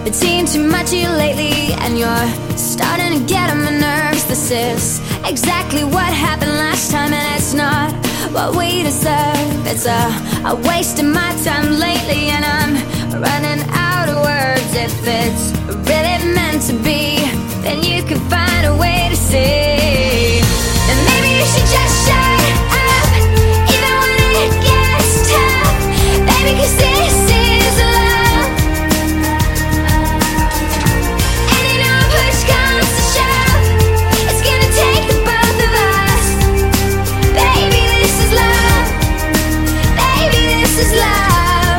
Been seeing too much of you lately, and you're starting to get on my nerves. This is exactly what happened last time, and it's not what we deserve. It's a waste of my time lately, and I'm running out of words. If it's really meant to be, then you can find a way to see. And maybe you should just shut up, even when it gets tough, baby, 'cause this is love. And you know push comes to shove, it's gonna take the both of us. Baby, this is love. Baby, this is love.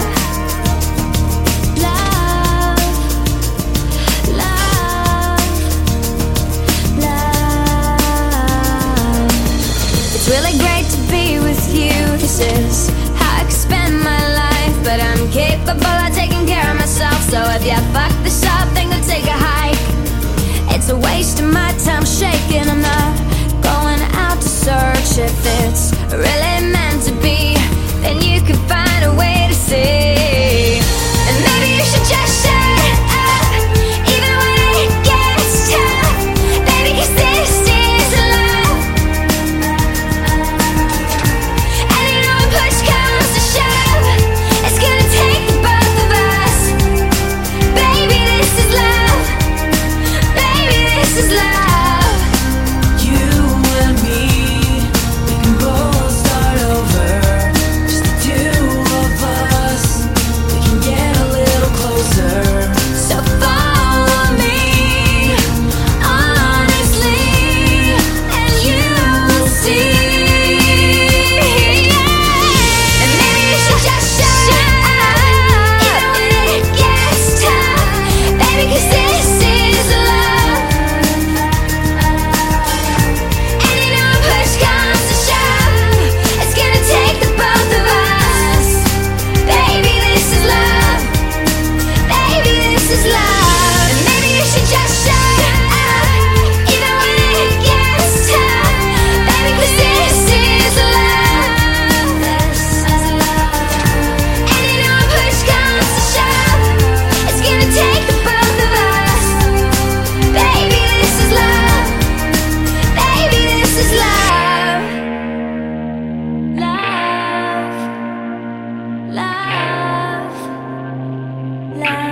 Love, love, love. It's really great to be with you. This is how I can spend my life, but I'm capable of taking care of myself. So if you fuck this up, then go take a hike. It's a waste of my time shaking. I'm not going out to search. If it's really meant to be, then you can find a way to see. And maybe you should just shut up, even when it gets tough, baby, 'cause this is love. And you know when push comes to shove, it's gonna take the both of us. Baby, this is love. Baby, this is love. You and me, we can both start over. Just the two of us, we can get a little closer. So follow me, honestly, and you'll see. And maybe you should just shut up, even when it gets tough, baby, 'cause this is love. And you know when push comes to shove, it's gonna take the both of us. Baby, this is love. Baby, this is love. And maybe you should just shut up, even when it gets tough, baby, 'cause this is love. This is love. And you know when push comes to shove, it's gonna take the both of us. Baby, this is love. Baby, this is love. Love, love, love.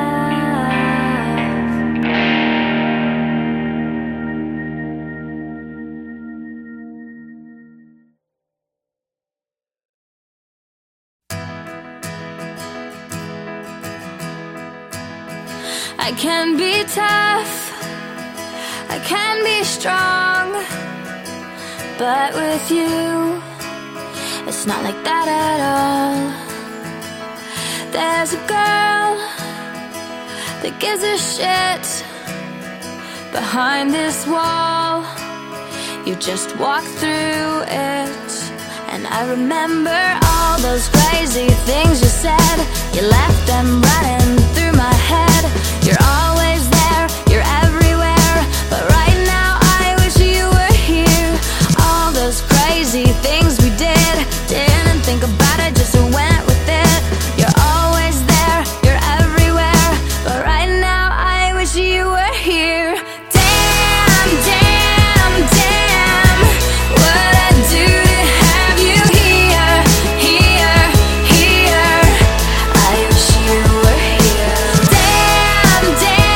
I can be tough, I can be strong, but with you, it's not like that at all. There's a girl that gives a shit behind this wall. You just walk through it, and I remember all those crazy things you said. You left them running through my head. You're always there, you're everywhere, but right now I wish you were here. All those crazy things we did, didn't think about it, just went with it. You're always there, you're everywhere, but right now I wish you were here. Damn, damn, damn, what I do to have you here, here, here. I wish you were here. Damn, damn.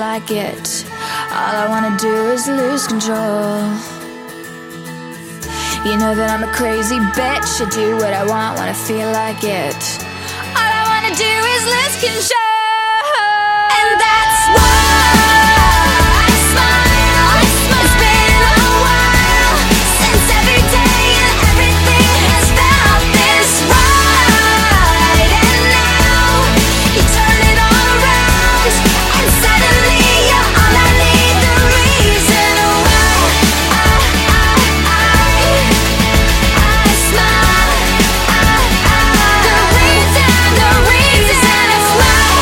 like it. All I wanna do is lose control. You know that I'm a crazy bitch. I do what I want when I feel like it. All I wanna do is lose control. And that's why I smile. It's been a while since every day and everything has felt this right. And now you turn it all around, and suddenly you're all I need. The reason why I smile. The reason I smile.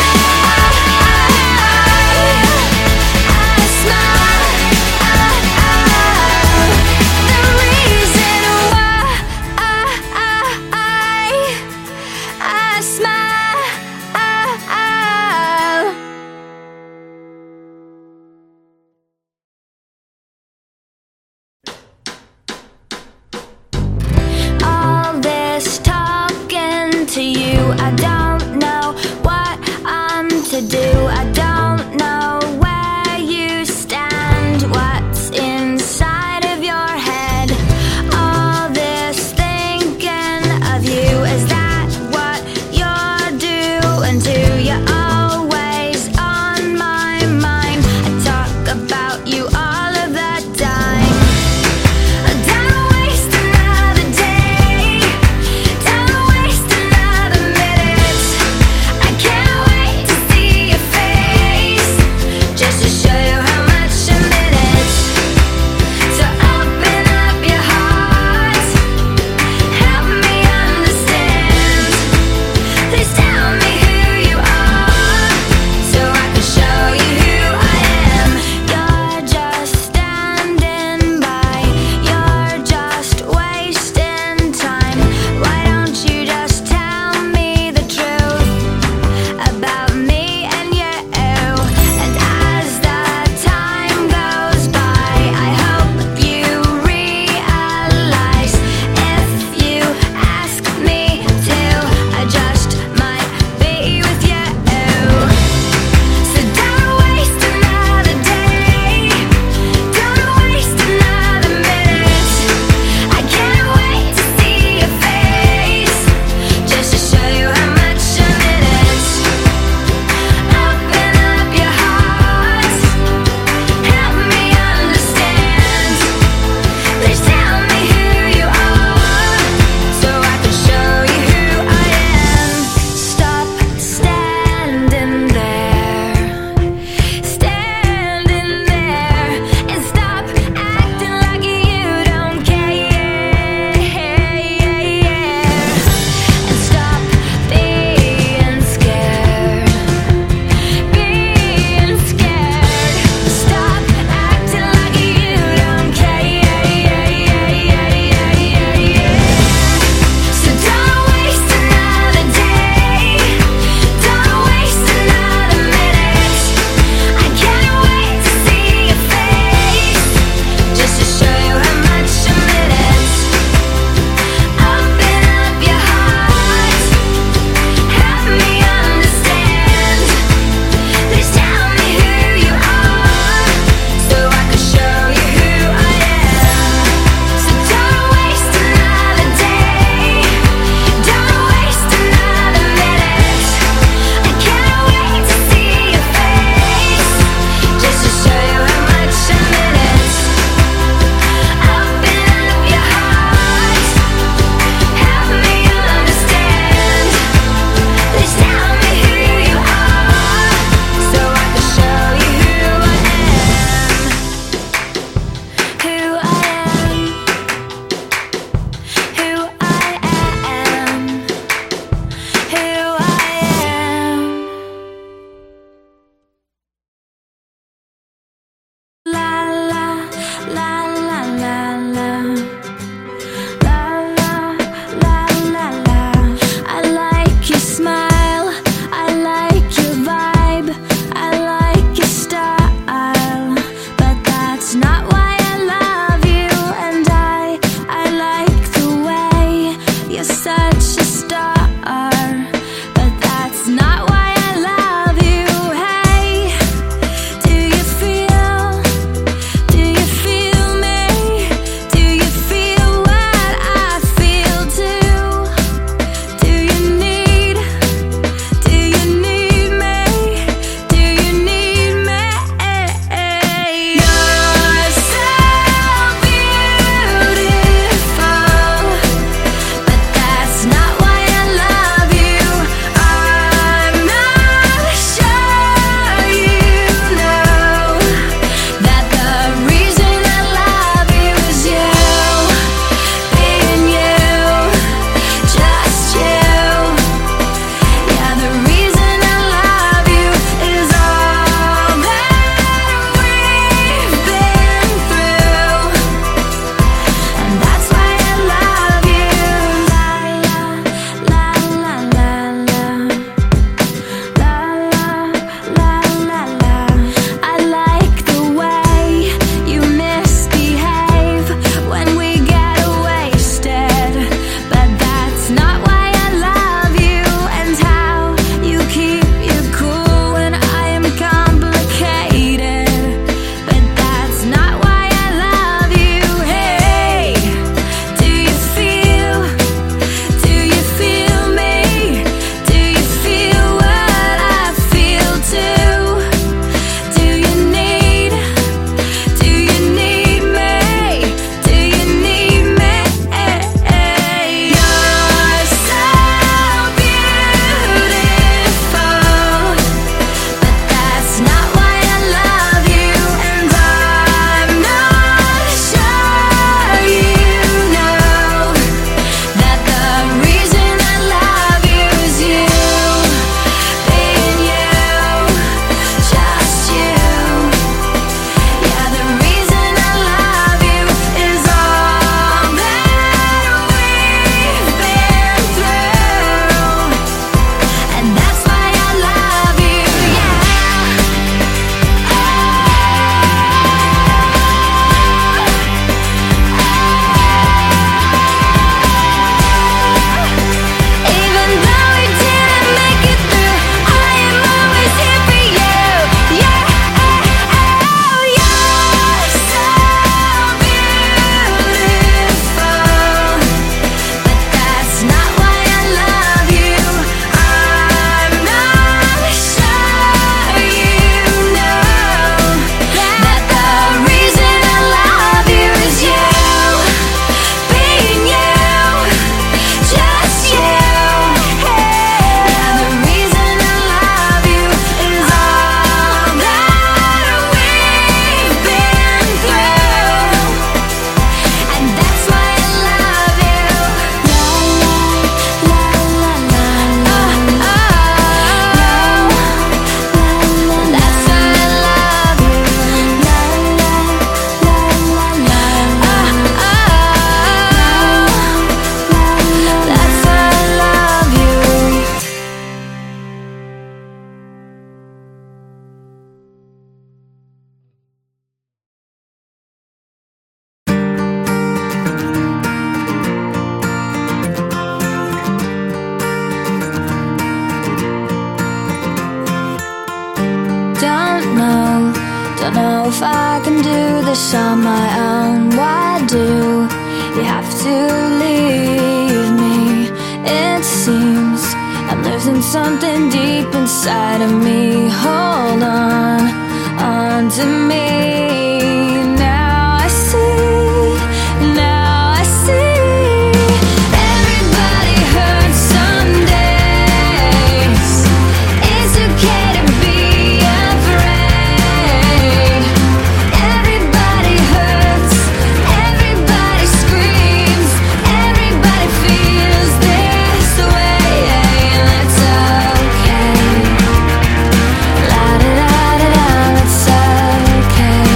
this on my own. Why do you have to leave me? It seems I'm losing something deep inside of me. Hold on to me. Now I see, now I see. Everybody hurts some days. It's okay to be afraid. Everybody hurts, everybody screams, everybody feels this way. That's okay. La da da da da, that's okay.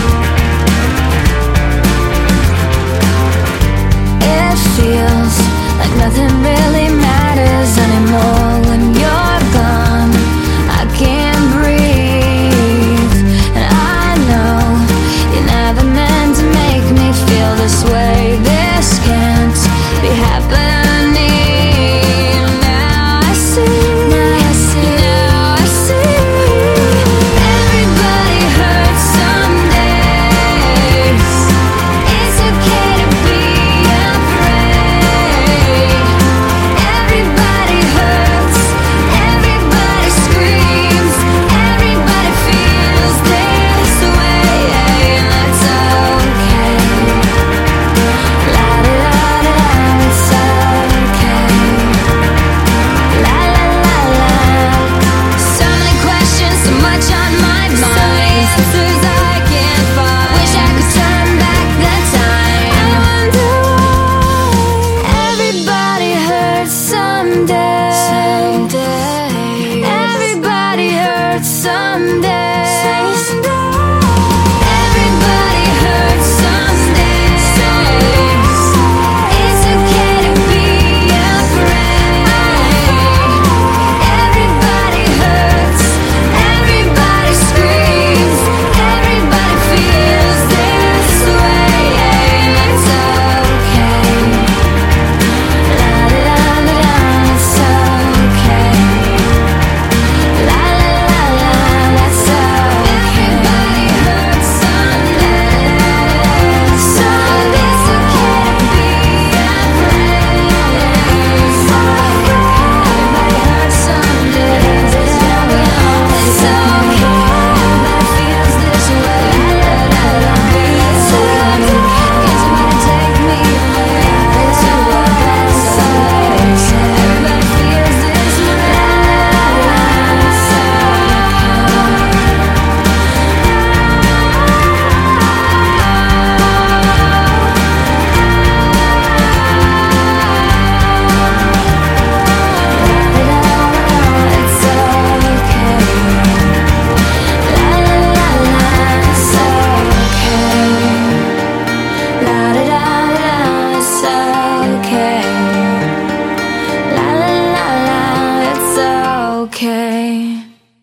It feels like nothing really matters anymore when you're gone. I can't breathe, and I know you never meant to make me feel this way. This can't be happening. Now I see, now I see, now I see. Everybody hurts some days. It's okay to be afraid. Everybody hurts, everybody screams, everybody feels this way. That's okay. La da da da da, it's okay. La la la la. So many questions, so much on my mind. So many answers I can't find. Wish I could turn back the time. I wonder why everybody hurts someday. Everybody hurts someday. Everybody hurts someday. It's okay to be afraid. Everybody hurts, everybody screams, everybody feels this way. It's okay. La da da da da, it's okay. La la la la, that's okay. Everybody hurts someday. So it's okay to be afraid. Everybody hurts someday. It's okay. Everybody feels this way. La la la, it's okay. Can somebody take me away? It's okay. Everybody feels this way. La la la, it's okay.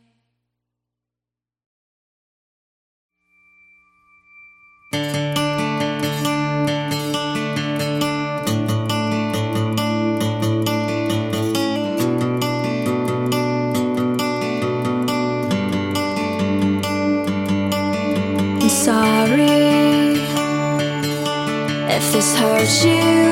I'm sorry if this hurts you,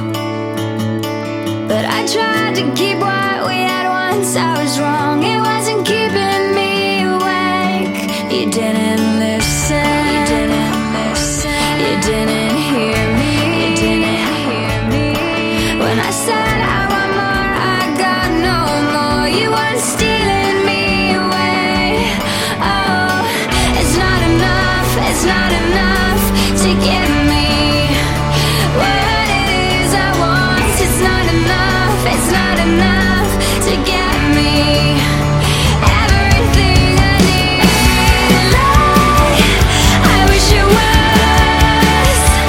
but I tried to keep what we had once. I was wrong, it wasn't keeping me awake. You didn't listen, you didn't listen, you didn't hear me, you didn't hear me. When I said I want more, I got no more. You weren't stealing me away. Oh, it's not enough, it's not enough to give me what it is I want. It's not enough, it's not enough to get me everything I need. Like, I wish it was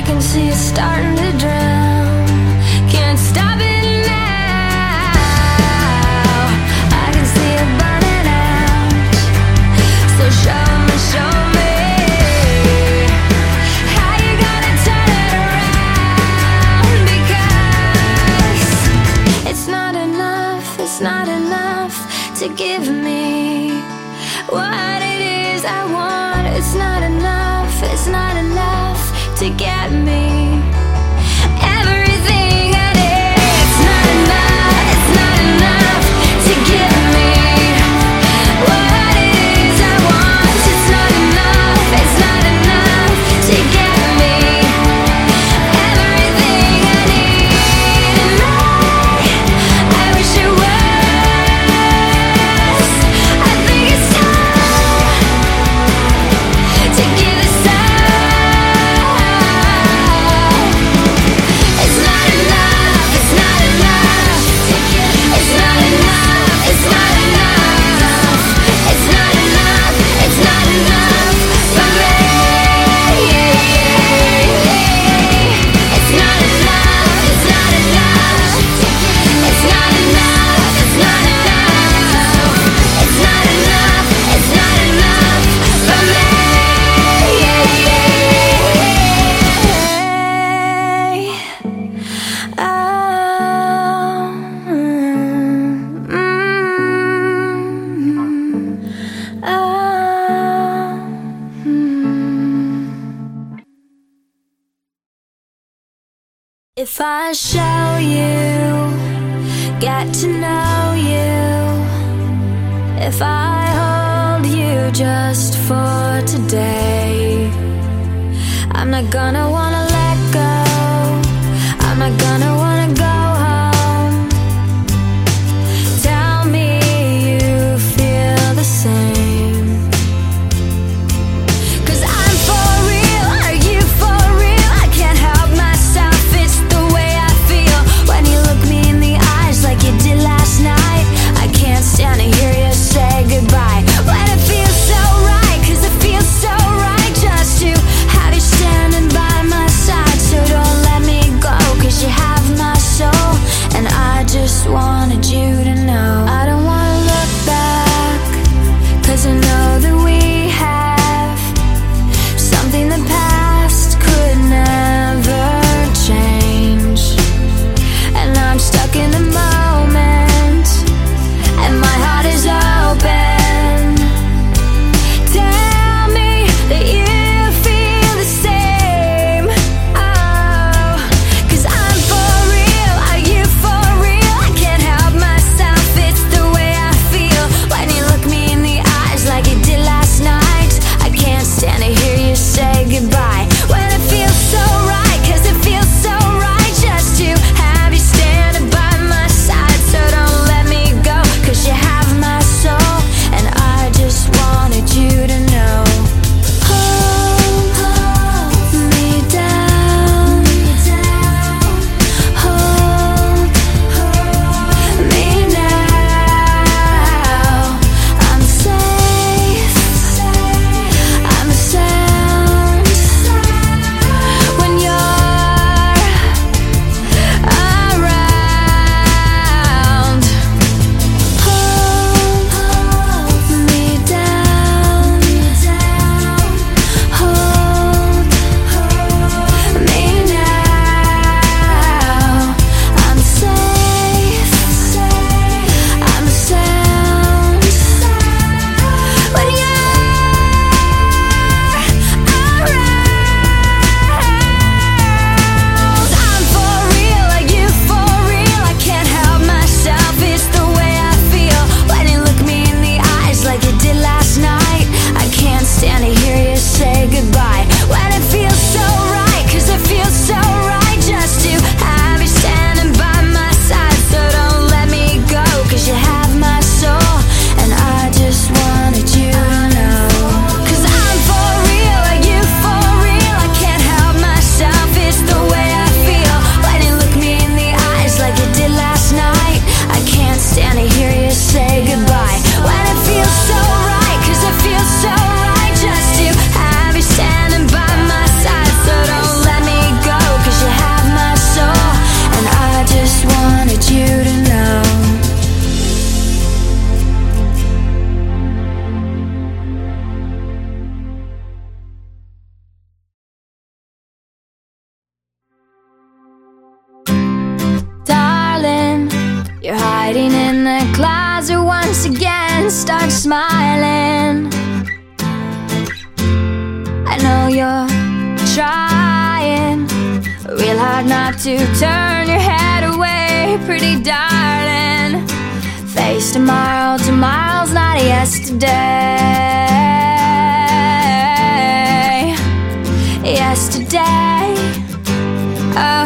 can see it starting to drown. Can't stop it now. I can see it burning out. So show me how you gonna turn it around. Because it's not enough to give me what it is I want. It's not enough to get me everything I need. It's not enough to give me what it is I want. It's not enough to get me everything I need. And I wish it was. I think it's time to give this up. It's not enough. It's not enough. It's not enough. It's not enough. It's not enough. It's not enough for me. It's not enough. It's not enough. It's not enough. It's not enough. It's not enough. It's not enough for me. If I show you, get to know you, if I hold you just for today, I'm not gonna wanna let go. I'm not gonna wanna go home. Tell me you feel the same. 'Cause I'm for real, are you for real? I can't help myself, it's the way I feel. When you look me in the eyes like you did last night, I can't stand to hear you say goodbye. When it feels so right, 'cause it feels so right just to have you standing by my side. So don't let me go, 'cause you have my soul. hiding in the closet once again, start smiling. I know you're trying real hard not to turn your head away, pretty darling. Face tomorrow, tomorrow's not yesterday. Yesterday, oh,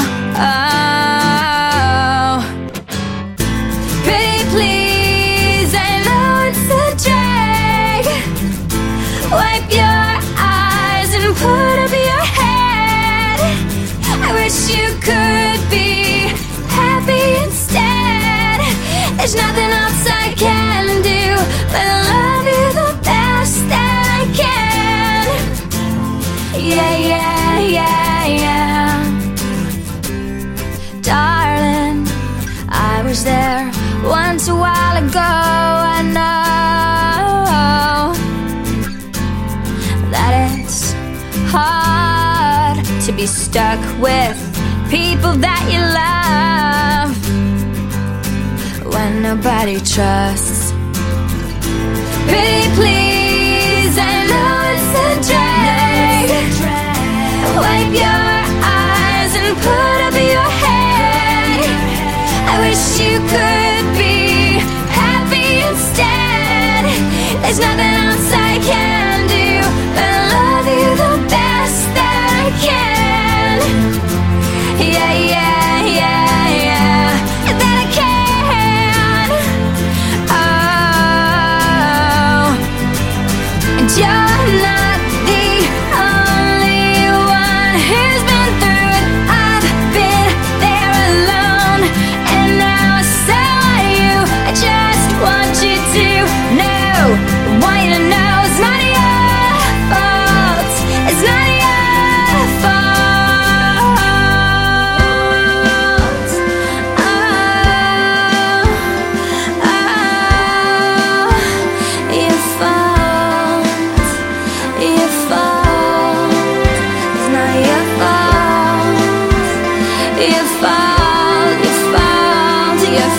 oh. Pretty please, I know it's a drag. Wipe your eyes and put up your head. I wish you could be happy instead. There's nothing else I can do but love you the best that I can. Yeah, yeah, yeah, yeah. Darling, I was there once a while ago. I know that it's hard to be stuck with people that you love when nobody trusts. Pretty please, I know it's a drag. Wipe your eyes and put up your head. I wish you could be happy instead. There's nothing else I can do but love you the best that I can. Yeah, yeah, yeah, yeah, that I can. Oh, and you're not the only one who's been through it. I've been there alone, and now so are you. I just want you to know, want you to know it's not your fault. It's not your fault. Oh, your fault. Your fault. It's not your fault. Your fault. Your fault. Your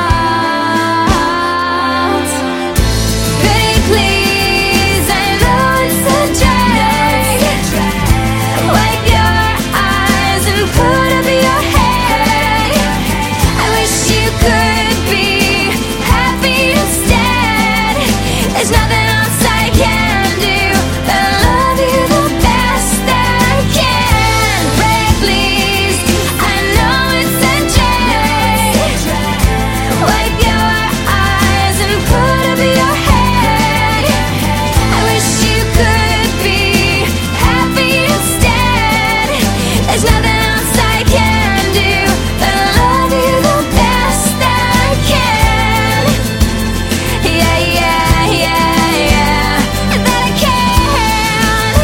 fault. Pretty please, I know it's a drag. Wipe your eyes and put up your head. I wish you could be happy instead. There's nothing else I can do but love you the best that I can. Pray please, I know it's a drag. Wipe your eyes and put up your head. I wish you could be happy instead. There's nothing else I can do but love you the best that I can. Yeah, yeah, yeah, yeah, that I can.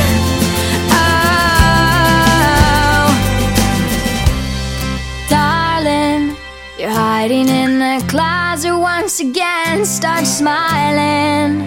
Oh, darling, you're hiding in the closet once again, start smiling.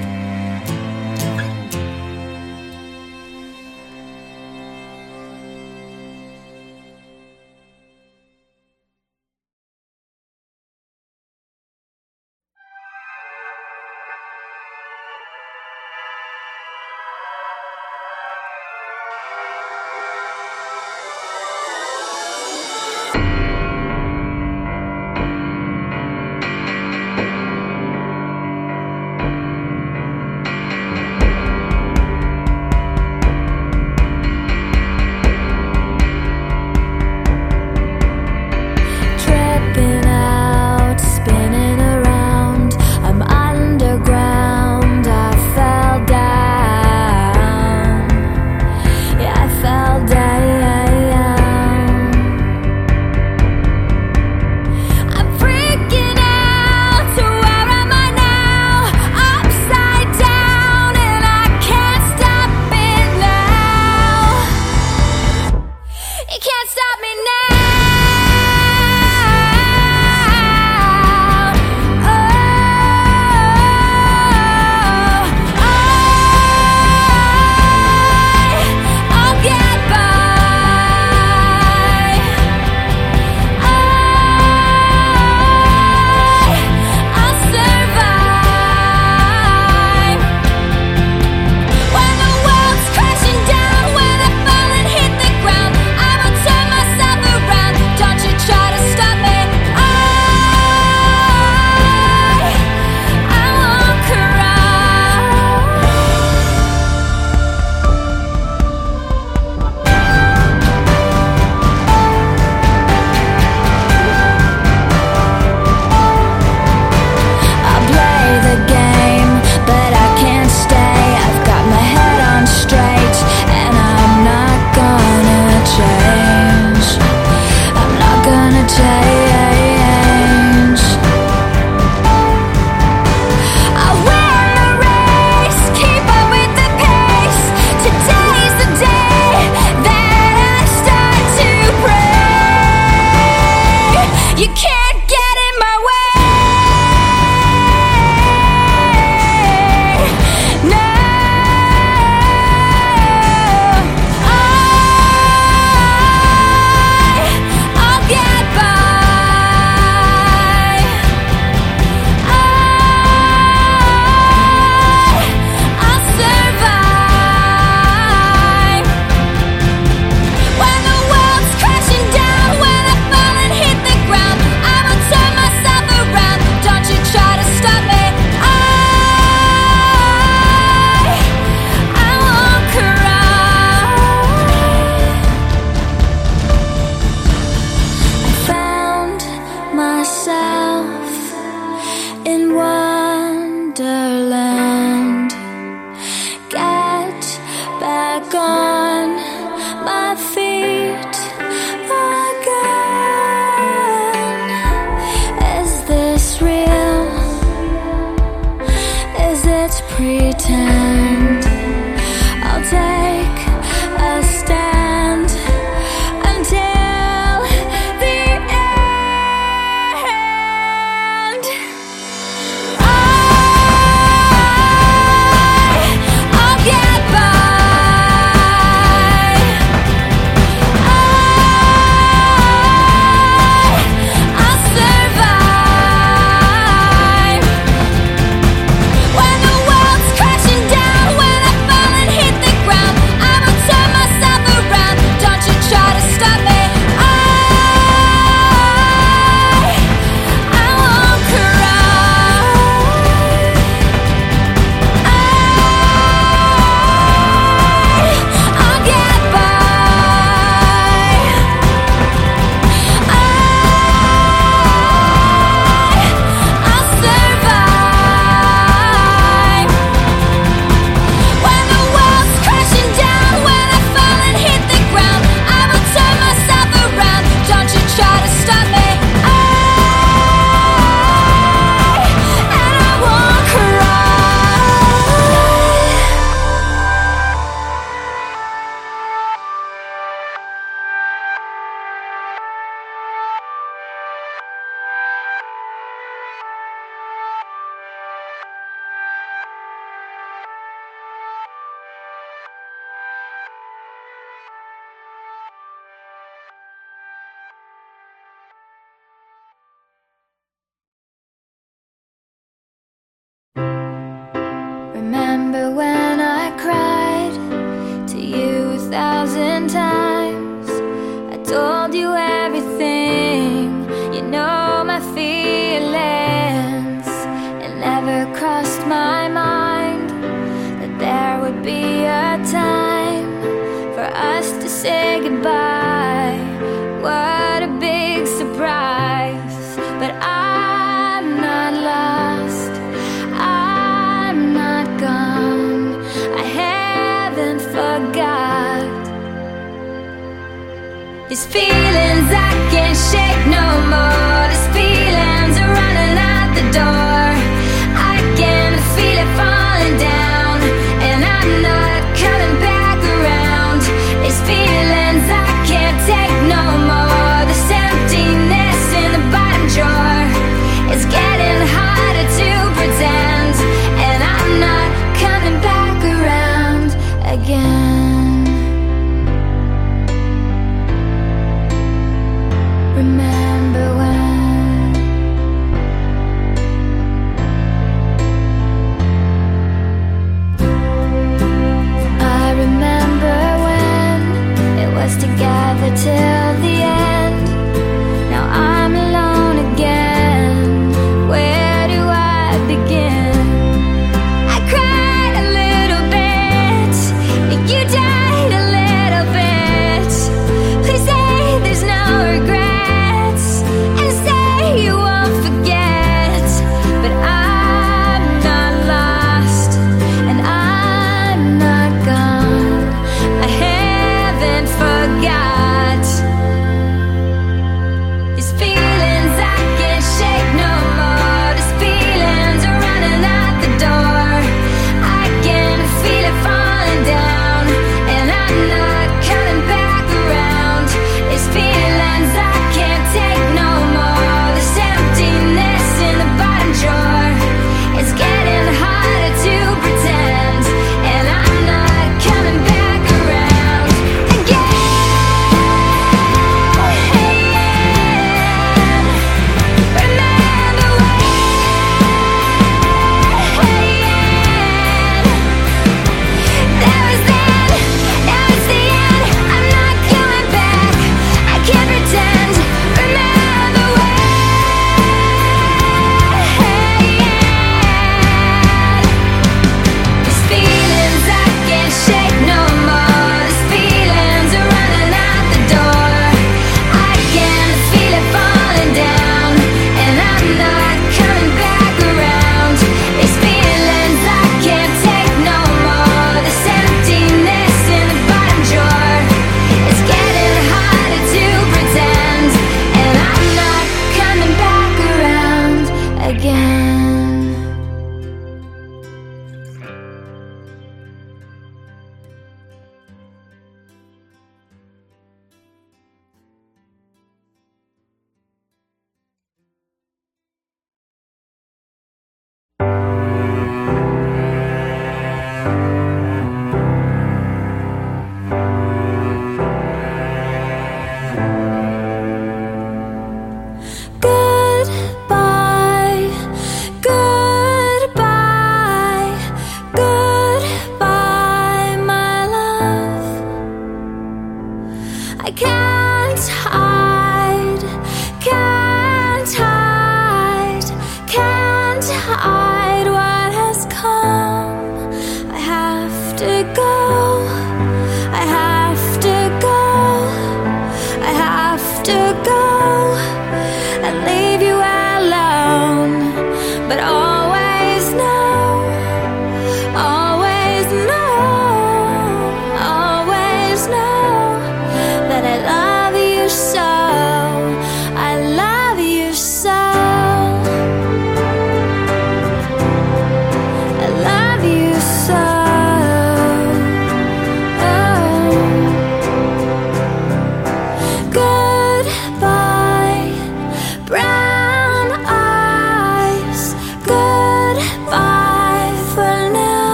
Tripping out, spinning around, I'm underground. I fell down. Yeah, I fell down. I'm freaking out. So where am I now? Upside down, and I can't stop it now. You can't stop me now. Oh, I'll get by. You can't get in my way. No, I'll get by. I'll survive. When the world's crashing down, when I fall and hit the ground, I will turn myself around. Don't you try to stop me. I won't cry. I found myself in Wonderland. Get back on my feet again. Is this real? Is it pretend? I'll take a stand until the end. I'll get by. I'll survive. When the world's crashing down, when I fall and hit the ground, I will turn myself around. Don't you try to stop me. I won't cry. I'll get by. I'll survive. When the world's crashing down, when I fall and hit the ground, I will turn myself around. Don't you try to stop me. And I won't remember when I cried to you 1,000 times. I told you everything, you know my feelings. It never crossed my mind that there would be a time for us to say goodbye. What a big surprise. But I'm not lost, I'm not gone, I haven't forgot. These feelings I can't shake no more. These feelings are running out the door. I can feel it falling down, and I'm not coming back around. These feelings I can't take no more. This emptiness in the bottom drawer is getting harder to pretend, and I'm not coming back around again. Remember when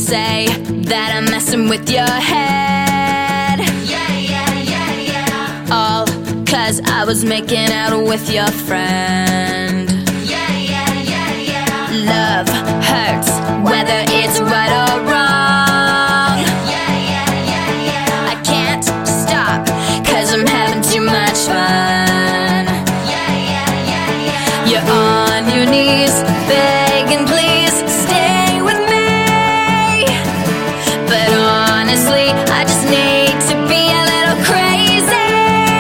say that I'm messing with your head. All 'cause I was making out with your friend. Love hurts, whether it's right or wrong. I can't stop, 'cause I'm having too much fun. You're on your knees, begging please stay with me. But honestly, I just need to be a little crazy.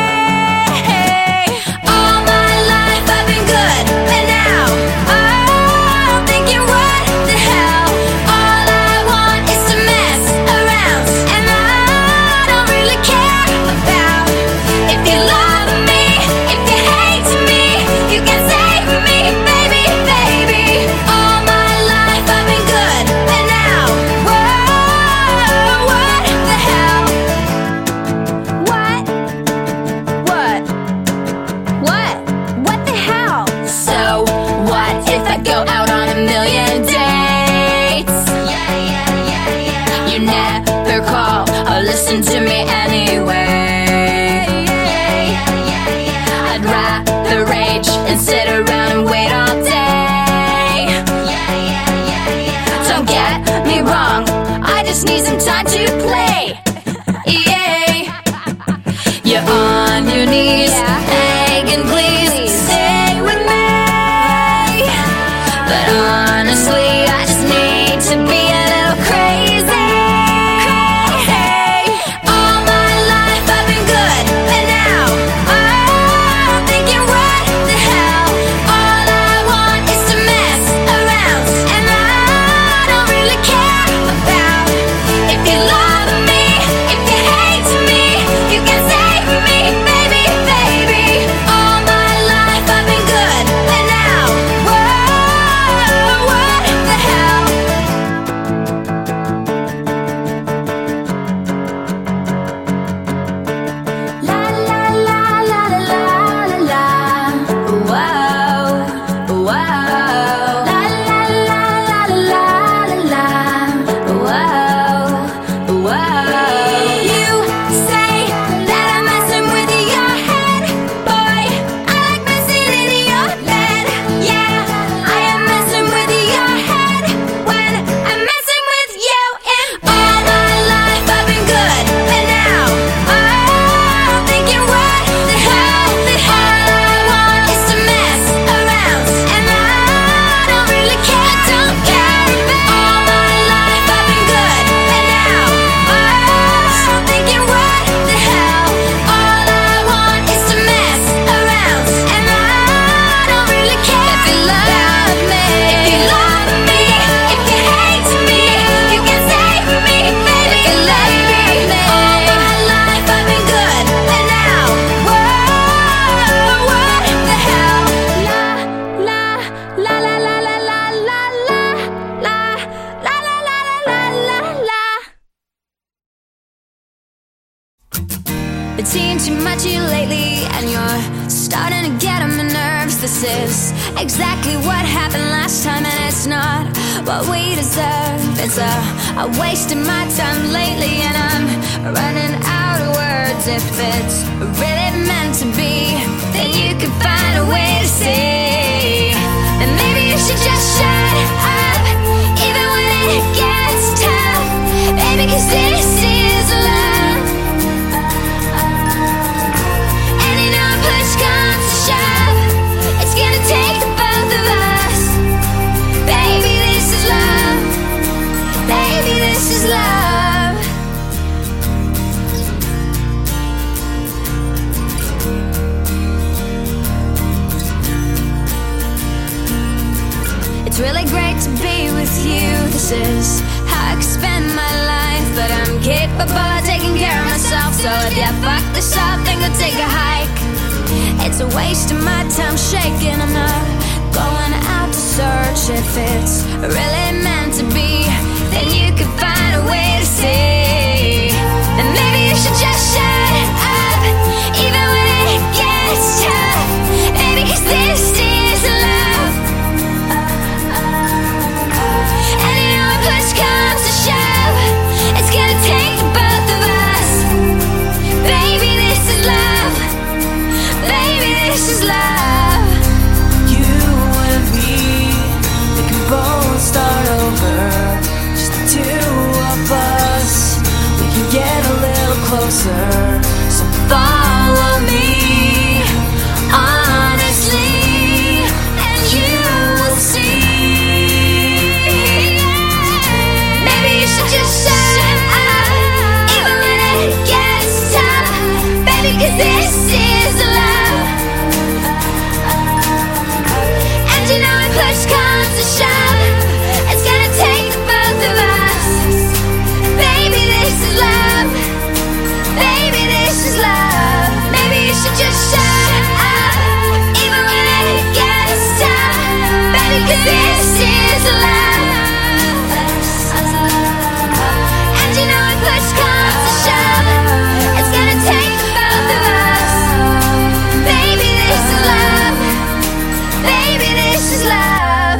All my life I've been good, and now I'm thinking, what the hell? All I want is to mess around, and I don't really care about if you love me, if you hate me. You can save me, baby, baby. All my life I've been good, and now, whoa, what the hell? What the hell? So what if I go out on a million dates? You never call or listen to me anyway. I'd rather rage and sit around and wait all day. Don't get me wrong, I just need some time to play. Yeah. You're on your knees, begging please stay with me. But honestly, I just need to be a little crazy. All my life I've been good, and now I'm thinking, what the hell? All I want is to mess around, and I don't really care about if you love me, if you hate me. You can save me, baby, baby. All my life I've been good, and now, whoa, what the hell? La la la la la la la. Whoa, whoa. La la la la la la la. Whoa, whoa. You say that I'm messing with your head, boy. I like messing in your bed. Yeah, I am messing with your head when I'm messing with you. And all my life I've been good, and now I'm thinking, what the hell? All I want is to mess around, and I don't really care. I don't care. All my life I've been good, and now I'm thinking, what the hell? All I want is to mess around, and I don't really care. If you love me, if you love me, if you hate me, you can save me, baby. If you love me, all my life I've been good, and now, whoa, what the hell? La la la la la la la la la la la la la la la. Been seeing too much of you lately, and you're starting to get on my nerves. This is exactly what happened last time, and it's not what we deserve. It's a waste of my time lately, and I'm running out of words. If it's really meant to be, then you could find a way to see. And maybe you should just shut up, even when it gets tough, baby, 'cause this is love. And you know, push comes to shove, it's gonna take the both of us. Baby, this is love. Baby, this is love. It's really great to be with you. This is how I could spend my life, but I'm capable of taking care of myself. So if you fuck this up, then go take a hike. It's a waste of my time shaking. I'm not going out to search. If it's really meant to be, then you could find a way to see. And maybe you should just shut up, even when it gets tough, baby, 'cause this is love. And you know, push comes to shove, closer. So follow me, honestly, and you will see. Maybe you should just shut up, even when it gets tough, baby, 'cause this is love. And you know when push comes to shove, it's gonna take the both of us. Baby, this is love. Baby, this is love. Maybe you should just shut up, even when it gets tough, baby, 'cause this is love. And you know when push comes to shove, it's gonna take the both of us. Baby, this is love. Baby, this is love.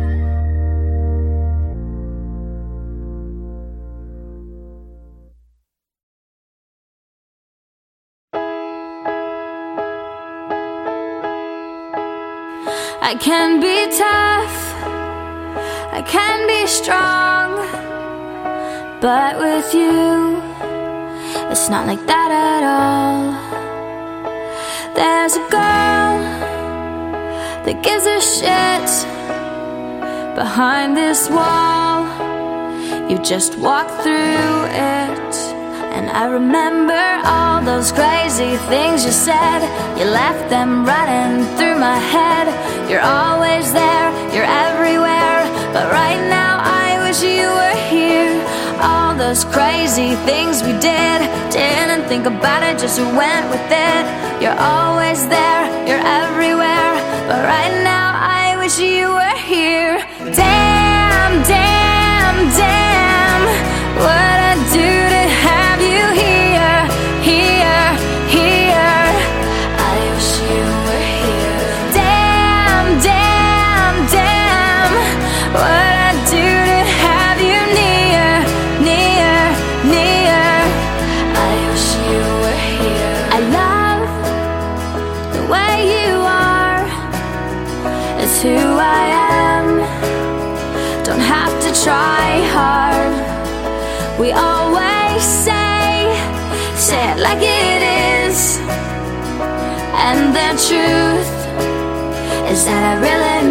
I can be tough, I can be strong, but with you, it's not like that at all. There's a girl that gives a shit behind this wall. You just walk through it, and I remember all those crazy things you said. You left them running through my head. You're always there, you're everywhere, but right now I wish you were here. All those crazy things we didn't think about it, just went with it. You're always there, you're everywhere, but right now I wish you were here. Damn, damn, damn, what I do to have you here, here, here. I wish you were here. Damn, damn, damn, what I do to have you near, near, near. I wish you were here. I love the way you are. It's who I am. Don't have to try hard. We always say it like it is, and the truth is that I really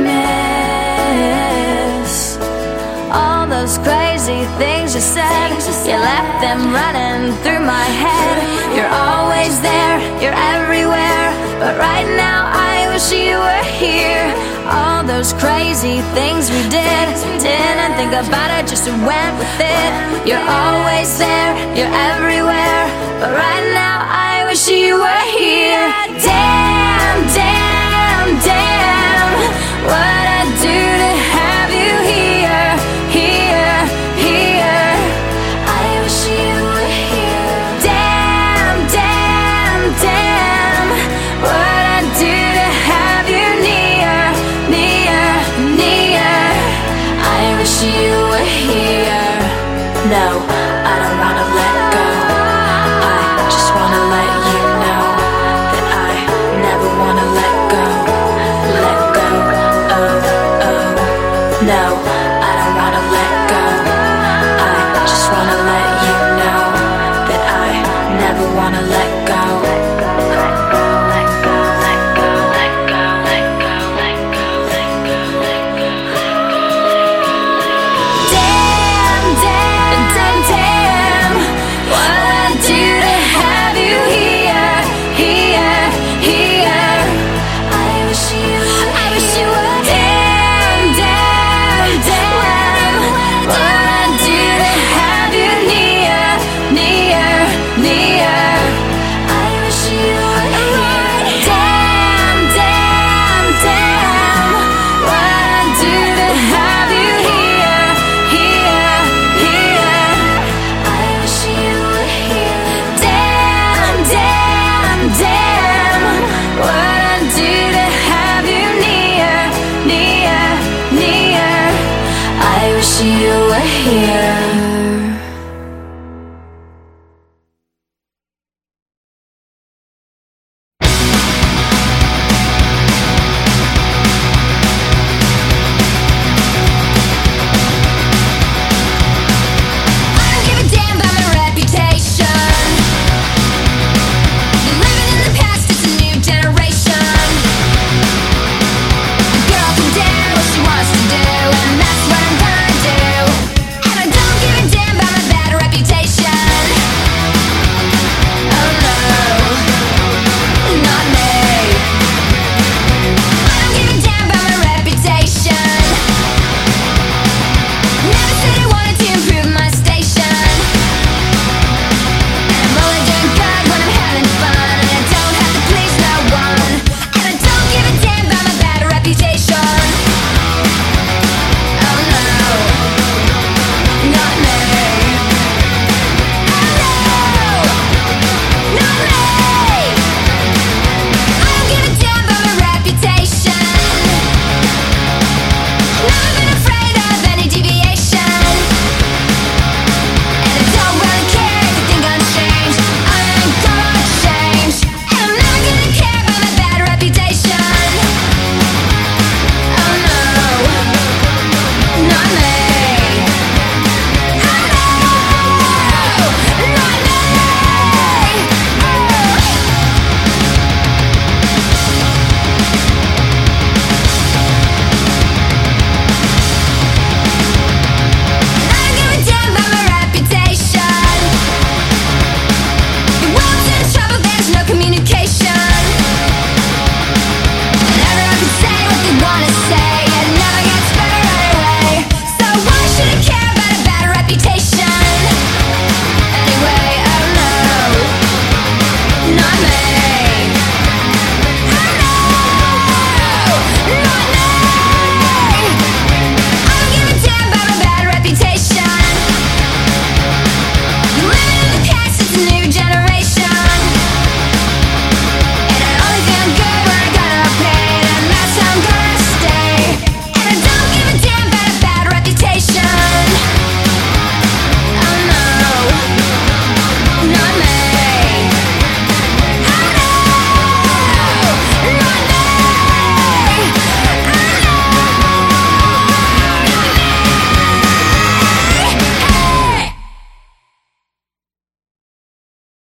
miss all those crazy things you said. You left them running through my head. You're always there, you're everywhere, but right now I wish you were here. All those crazy things we didn't think about it, just went with it. You're always there, you're everywhere, but right now I wish you were here. Damn, damn, damn, what I do to have you here, here, here. I wish you were here. Damn, damn, damn, what I do to have you near, near, near. I wish you were here. No, I don't wanna let go.